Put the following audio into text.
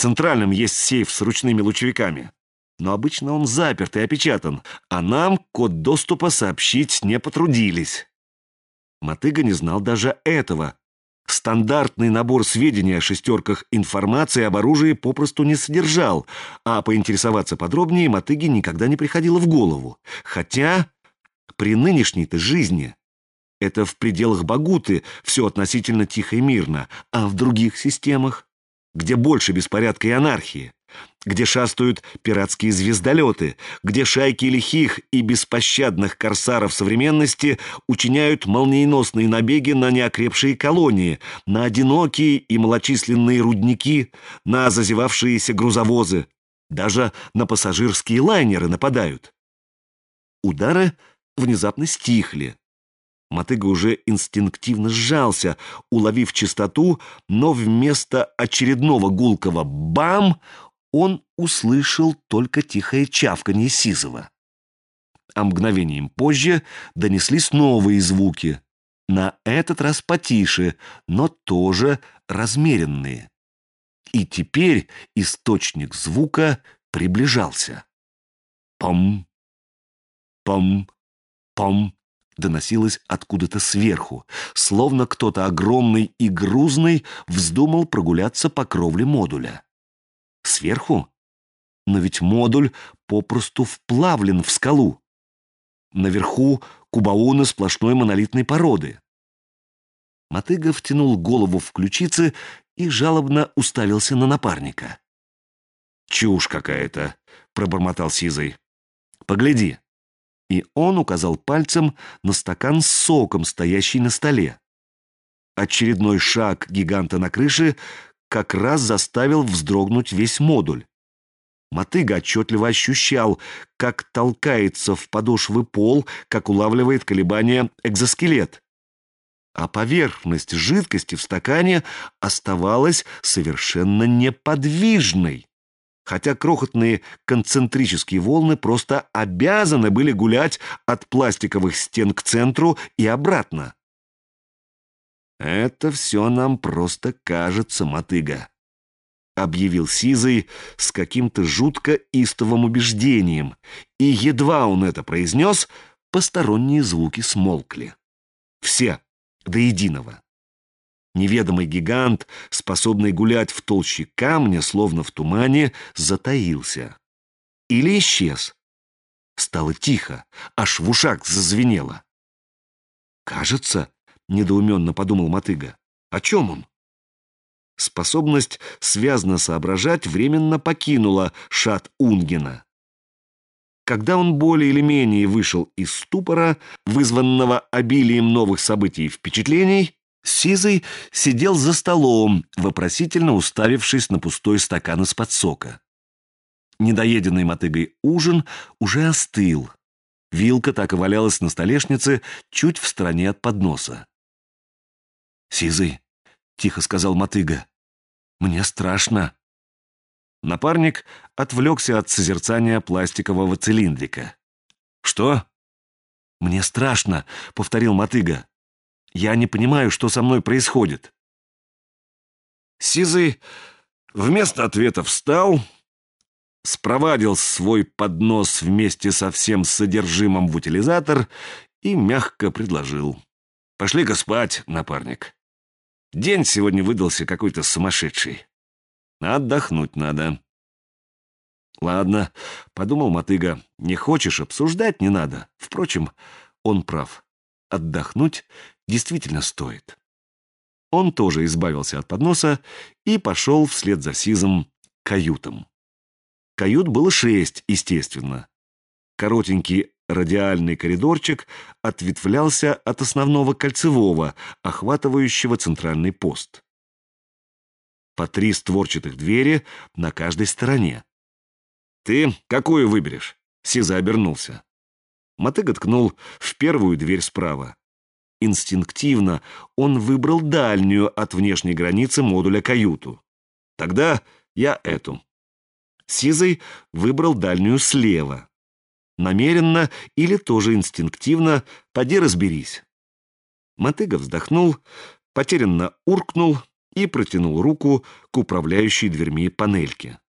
центральном есть сейф с ручными лучевиками. Но обычно он заперт и опечатан, а нам код доступа сообщить не потрудились. Мотыга не знал даже этого. Стандартный набор сведений о шестерках информации об оружии попросту не содержал, а поинтересоваться подробнее Мотыге никогда не приходило в голову. Хотя при нынешней-то жизни это в пределах Багуты все относительно тихо и мирно, а в других системах, где больше беспорядка и анархии, где шастают пиратские звездолеты, где шайки лихих и беспощадных корсаров современности учиняют молниеносные набеги на неокрепшие колонии, на одинокие и малочисленные рудники, на зазевавшиеся грузовозы, даже на пассажирские лайнеры нападают. Удары внезапно стихли. Мотыга уже инстинктивно сжался, уловив частоту, но вместо очередного гулкого «бам» он услышал только тихое чавканье Сизова. А мгновением позже донеслись новые звуки, на этот раз потише, но тоже размеренные. И теперь источник звука приближался. Пом, пом, пом. Доносилось откуда-то сверху, словно кто-то огромный и грузный вздумал прогуляться по кровле модуля. Сверху? Но ведь модуль попросту вплавлен в скалу. Наверху кубауны сплошной монолитной породы. Мотыга втянул голову в ключицы и жалобно уставился на напарника. «Чушь какая-то», — пробормотал Сизый. «Погляди». И он указал пальцем на стакан с соком, стоящий на столе. Очередной шаг гиганта на крыше как раз заставил вздрогнуть весь модуль. Мотыга отчетливо ощущал, как толкается в подошвы пол, как улавливает колебания экзоскелет. А поверхность жидкости в стакане оставалась совершенно неподвижной, хотя крохотные концентрические волны просто обязаны были гулять от пластиковых стен к центру и обратно. «Это все нам просто кажется, Мотыга», — объявил Сизый с каким-то жутко истовым убеждением, и едва он это произнес, посторонние звуки смолкли. Все, до единого. Неведомый гигант, способный гулять в толще камня, словно в тумане, затаился. Или исчез. Стало тихо, аж в ушах зазвенело. «Кажется», — недоуменно подумал Мотыга, — «о чем он?» Способность связно соображать временно покинула Шат Унгена. Когда он более или менее вышел из ступора, вызванного обилием новых событий и впечатлений, Сизый сидел за столом, вопросительно уставившись на пустой стакан из-под сока. Недоеденный Мотыгой ужин уже остыл. Вилка так и валялась на столешнице, чуть в стороне от подноса. «Сизый», — тихо сказал Мотыга, — «мне страшно». Напарник отвлекся от созерцания пластикового цилиндрика. «Что?» «Мне страшно», — повторил Мотыга. «Я не понимаю, что со мной происходит». Сизый вместо ответа встал, спровадил свой поднос вместе со всем содержимым в утилизатор и мягко предложил: «Пошли-ка спать, напарник. День сегодня выдался какой-то сумасшедший. Отдохнуть надо». «Ладно», — подумал Мотыга, — «не хочешь обсуждать — не надо. Впрочем, он прав. Отдохнуть действительно стоит». Он тоже избавился от подноса и пошел вслед за Сизом к каютам. Кают было 6, естественно. Коротенький радиальный коридорчик ответвлялся от основного кольцевого, охватывающего центральный пост. По 3 створчатых двери на каждой стороне. «Ты какую выберешь?» — Сиза обернулся. Мотыга ткнул в первую дверь справа. Инстинктивно он выбрал дальнюю от внешней границы модуля каюту. «Тогда я эту». Сизый выбрал дальнюю слева. Намеренно или тоже инстинктивно, поди разберись. Мотыга вздохнул, потерянно уркнул и протянул руку к управляющей дверьми панельке.